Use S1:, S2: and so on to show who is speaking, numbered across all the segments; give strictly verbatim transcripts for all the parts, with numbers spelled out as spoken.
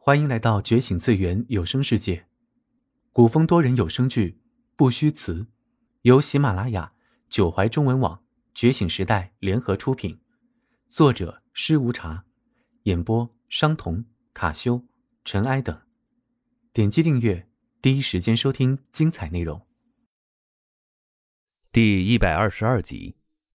S1: 欢迎来到觉醒最源有声世界，古风多人有声剧《不虚词》，由喜马拉雅、九怀中文网、觉醒时代联合出品，作者施无茶，演播商童、卡修、尘埃等。点击订阅，第一时间收听精彩内容。
S2: 第一百二十二集。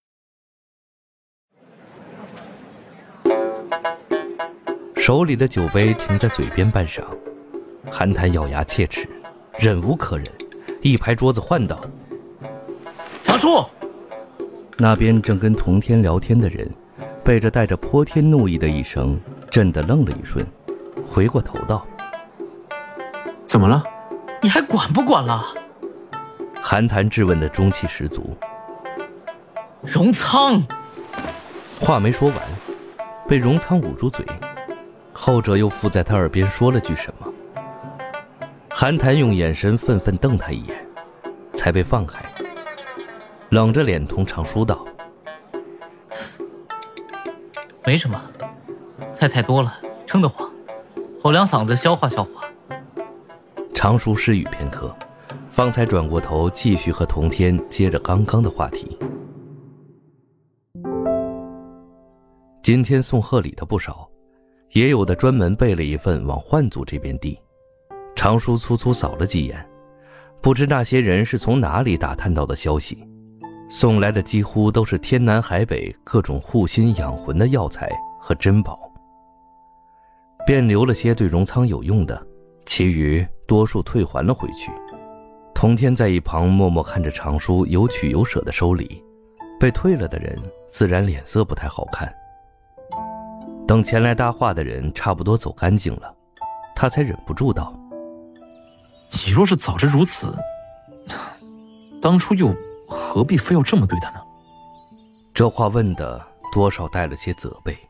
S2: 手里的酒杯停在嘴边半晌，韩谈咬牙切齿，忍无可忍，一拍桌子唤道：
S3: 长叔！
S2: 那边正跟童天聊天的人被这带着泼天怒意的一声震得愣了一瞬，回过头道：
S1: 怎么了？
S3: 你还管不管了？
S2: 韩谈质问的中气十足。
S3: 荣仓！
S2: 话没说完，被荣仓捂住嘴，后者又附在他耳边说了句什么。韩谈用眼神愤愤瞪他一眼，才被放开，冷着脸同常叔道：
S3: 没什么，菜太多了，撑得慌，吼两嗓子消化消化。
S2: 常叔失语片刻，方才转过头继续和童天接着刚刚的话题。今天送贺礼的不少，也有的专门备了一份往幻族这边递。常叔粗粗扫了几眼，不知那些人是从哪里打探到的消息，送来的几乎都是天南海北各种护心养魂的药材和珍宝，便留了些对荣仓有用的，其余多数退还了回去。童天在一旁默默看着常叔有取有舍的收礼，被退了的人自然脸色不太好看。等前来搭话的人差不多走干净了，他才忍不住道：
S3: 你若是早知如此，当初又何必非要这么对他呢？
S2: 这话问的多少带了些责备。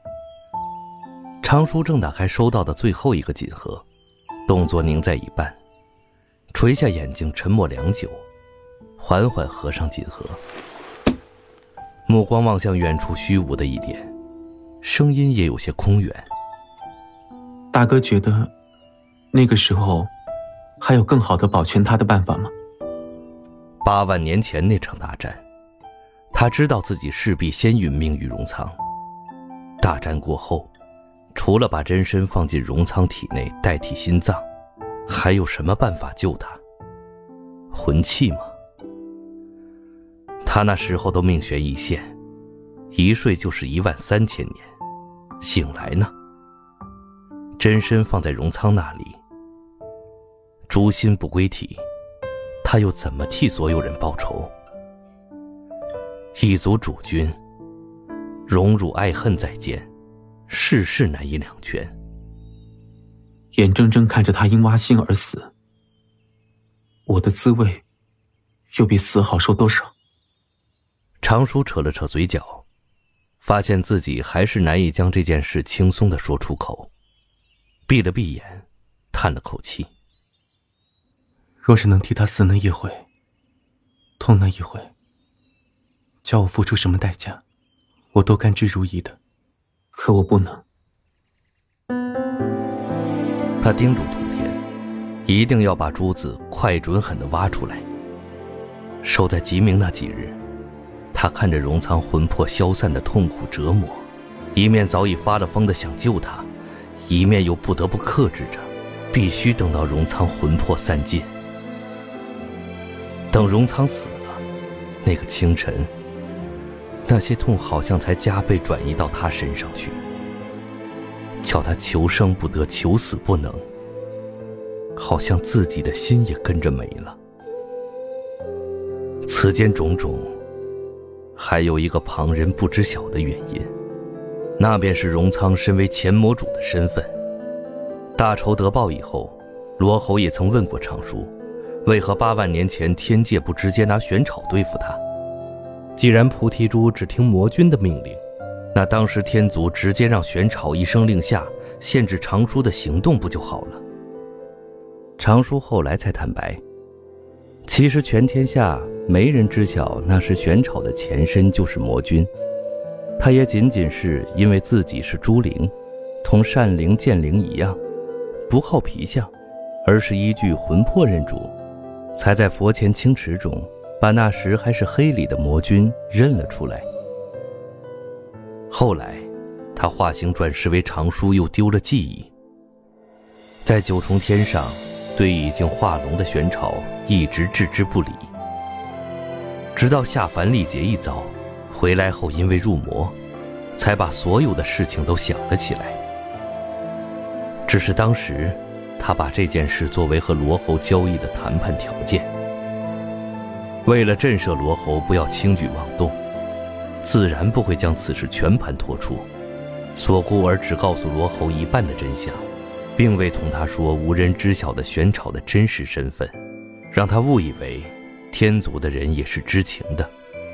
S2: 常叔正打开收到的最后一个锦盒，动作凝在一半，垂下眼睛沉默良久，缓缓合上锦盒，目光望向远处虚无的一点，声音也有些空远。
S1: 大哥觉得那个时候还有更好的保全他的办法吗？
S2: 八万年前那场大战，他知道自己势必先殒命于荣仓。大战过后，除了把真身放进荣仓体内代替心脏，还有什么办法救他？魂器吗？他那时候都命悬一线，一睡就是一万三千年，醒来呢？真身放在荣仓那里，诛心不归体，他又怎么替所有人报仇？一族主君，荣辱爱恨在肩，世事难以两全。
S1: 眼睁睁看着他因挖心而死，我的滋味又比死好受多少？
S2: 常叔扯了扯嘴角，发现自己还是难以将这件事轻松地说出口，闭了闭眼，叹了口气。
S1: 若是能替他死那一回，痛那一回，叫我付出什么代价，我都甘之如饴的。可我不能。
S2: 他叮嘱童天，一定要把珠子快准狠地挖出来。守在极明那几日，他看着荣仓魂魄消散的痛苦折磨，一面早已发了疯的想救他，一面又不得不克制着，必须等到荣仓魂魄散尽。等荣仓死了，那个清晨，那些痛好像才加倍转移到他身上去，叫他求生不得，求死不能，好像自己的心也跟着没了。此间种种，还有一个旁人不知晓的原因，那便是荣仓身为前魔主的身份。大仇得报以后，罗侯也曾问过常叔，为何八万年前天界不直接拿玄草对付他？既然菩提珠只听魔君的命令，那当时天族直接让玄草一声令下，限制常叔的行动不就好了？常叔后来才坦白，其实全天下没人知晓那时玄草的前身就是魔君，他也仅仅是因为自己是朱灵，同善灵剑灵一样， 不靠皮相，而是依据魂魄认主，才在佛前清池中把那时还是黑里的魔君认了出来。后来他化形转世为长舒，又丢了记忆，在九重天上对已经化龙的玄朝一直置之不理，直到下凡历劫一遭，回来后因为入魔，才把所有的事情都想了起来。只是当时他把这件事作为和罗侯交易的谈判条件，为了震慑罗侯不要轻举妄动，自然不会将此事全盘托出，所顾而只告诉罗侯一半的真相，并未同他说无人知晓的玄朝的真实身份，让他误以为天族的人也是知情的。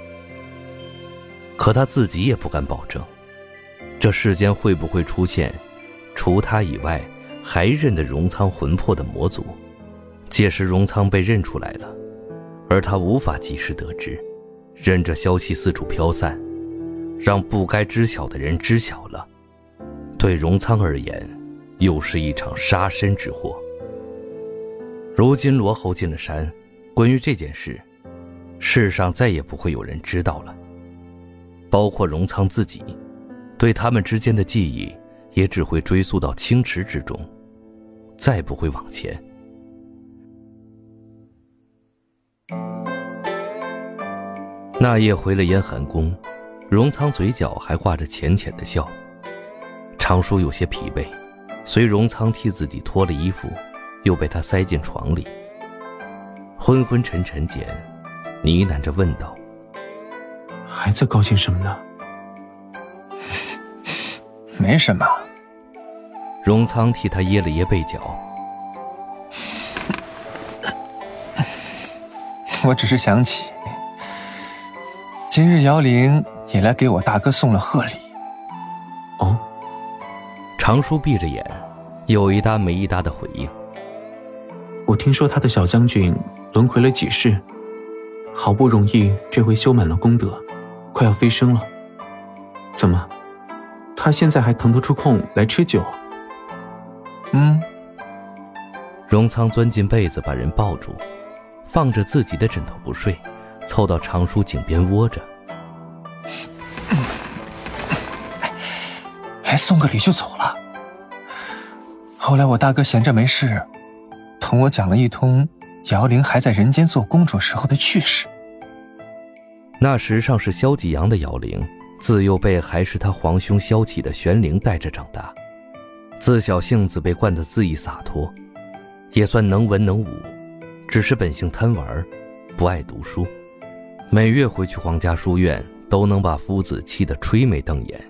S2: 可他自己也不敢保证，这世间会不会出现除他以外还认得荣仓魂魄的魔族。届时荣仓被认出来了，而他无法及时得知，任着消息四处飘散，让不该知晓的人知晓了，对荣仓而言又是一场杀身之祸。如今罗侯进了山，关于这件事，世上再也不会有人知道了，包括荣仓自己，对他们之间的记忆也只会追溯到清池之中，再不会往前。那夜回了燕寒宫，荣仓嘴角还挂着浅浅的笑。长舒有些疲惫，随荣仓替自己脱了衣服，又被他塞进床里。昏昏沉沉间，呢喃着问道：
S1: 还在高兴什么呢？
S4: 没什么。
S2: 荣仓替他掖了掖被角。
S4: 我只是想起今日姚玲也来给我大哥送了贺礼。
S1: 哦。
S2: 长舒闭着眼，有一搭没一搭的回应。
S1: 我听说他的小将军轮回了几世，好不容易这回修满了功德，快要飞升了。怎么，他现在还腾得出空来吃酒？
S4: 嗯。
S2: 荣仓钻进被子把人抱住，放着自己的枕头不睡，凑到长舒颈边窝着。
S4: 来送个礼就走了。后来我大哥闲着没事，同我讲了一通姚玲还在人间做公主时候的趣事。
S2: 那时尚是萧继阳的姚玲，自幼被还是他皇兄萧启的玄灵带着长大，自小性子被惯得恣意洒脱，也算能文能武，只是本性贪玩，不爱读书。每月回去皇家书院，都能把夫子气得吹眉瞪眼。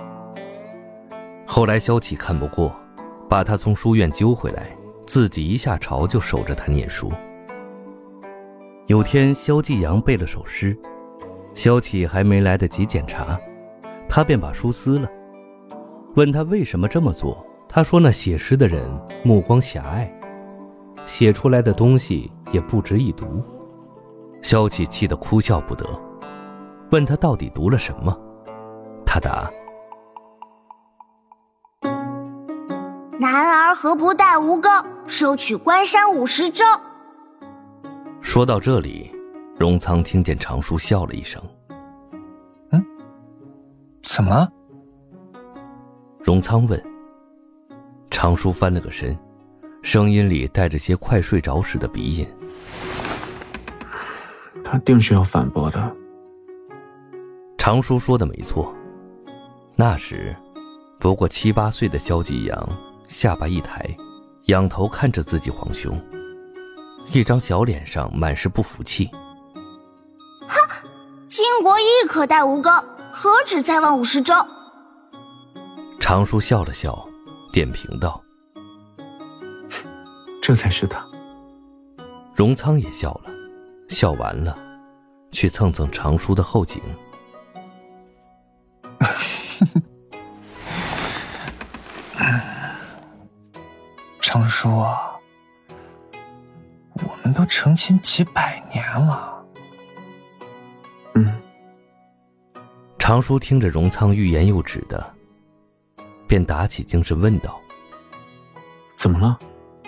S2: 后来萧启看不过，把他从书院揪回来，自己一下朝就守着他念书。有天萧继阳背了首诗，萧启还没来得及检查，他便把书撕了，问他为什么这么做。他说那写诗的人目光狭隘，写出来的东西也不值一读。萧启气得哭笑不得，问他到底读了什么。他答：
S5: 男儿何不带吴钩，收取关山五十州。
S2: 说到这里，荣仓听见长舒笑了一声。
S4: 嗯，怎么了？
S2: 荣仓问。长舒翻了个身，声音里带着些快睡着时的鼻音。
S1: 他定是要反驳的。
S2: 长舒说的没错，那时不过七八岁的萧继阳下巴一抬，仰头看着自己皇兄，一张小脸上满是不服气。
S5: 哼，晋国亦可带吴钩，何止再望五十州？
S2: 长舒笑了笑，点评道：
S1: 这才是他。
S2: 荣仓也笑了，笑完了，去蹭蹭长舒的后颈。
S4: 长舒，我们都成亲几百年了。
S1: 嗯。
S2: 长舒听着荣仓欲言又止的，便打起精神问道：
S1: 怎么了？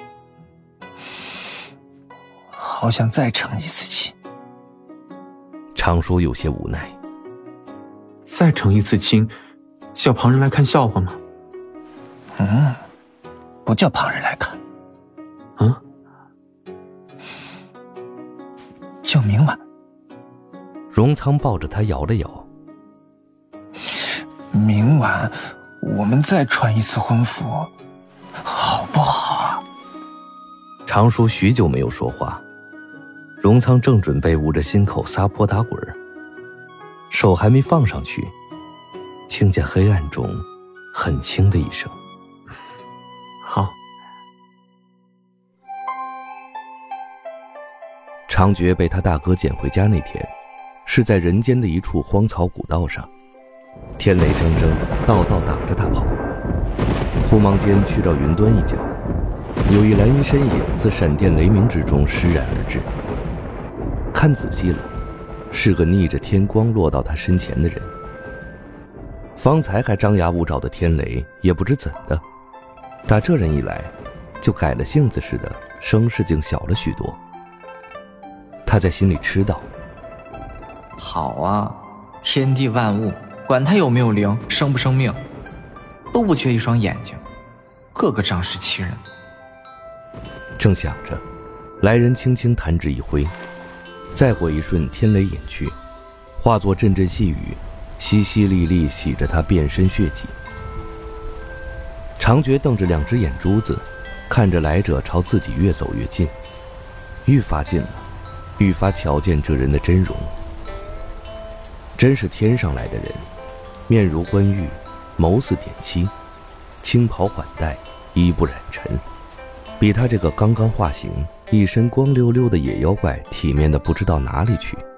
S4: 好想再成一次亲。
S2: 常叔有些无奈。
S1: 再成一次亲，叫旁人来看笑话吗？
S4: 嗯，不叫旁人来看。
S1: 嗯？
S4: 叫明晚。
S2: 荣仓抱着他摇了摇。
S4: 明晚我们再穿一次婚服，好不好啊？
S2: 常叔许久没有说话，荣仓正准备捂着心口撒泼打滚，手还没放上去，听见黑暗中很轻的一声：“
S1: 好。”
S2: 常觉被他大哥捡回家那天，是在人间的一处荒草古道上，天雷铮铮，道道打着他跑。忽忙间去到云端一角，有一蓝衣身影自闪电雷鸣之中施然而至。看仔细了，是个逆着天光落到他身前的人。方才还张牙舞爪的天雷，也不知怎的，打这人一来，就改了性子似的，声势竟小了许多。他在心里痴道：
S6: 好啊，天地万物，管他有没有灵，生不生命，都不缺一双眼睛，个个仗势欺人。
S2: 正想着，来人轻轻弹指一挥，再过一瞬，天雷隐去，化作阵阵细雨，淅淅沥沥洗着他遍身血迹。常觉瞪着两只眼珠子，看着来者朝自己越走越近，愈发近了，愈发瞧见这人的真容。真是天上来的人，面如冠玉，眸似点漆，青袍缓带，衣不染尘，比他这个刚刚化形、一身光溜溜的野妖怪体面的不知道哪里去。